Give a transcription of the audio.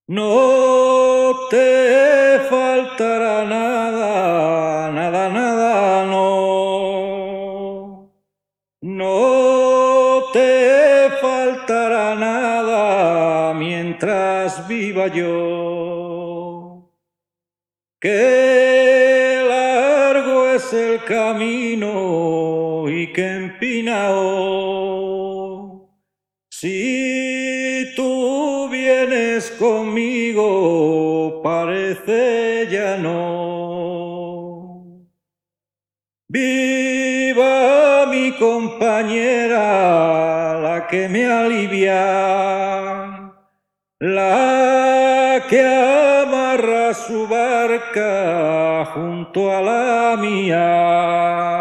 No te faltará nada, nada, nada, no. No te faltará nada mientras viva yo. Qué largo es el camino y qué empinado. Si tú vienes conmigo, parece ya no. Viva mi compañera, la que me alivia, la que amarra su barca junto a la mía.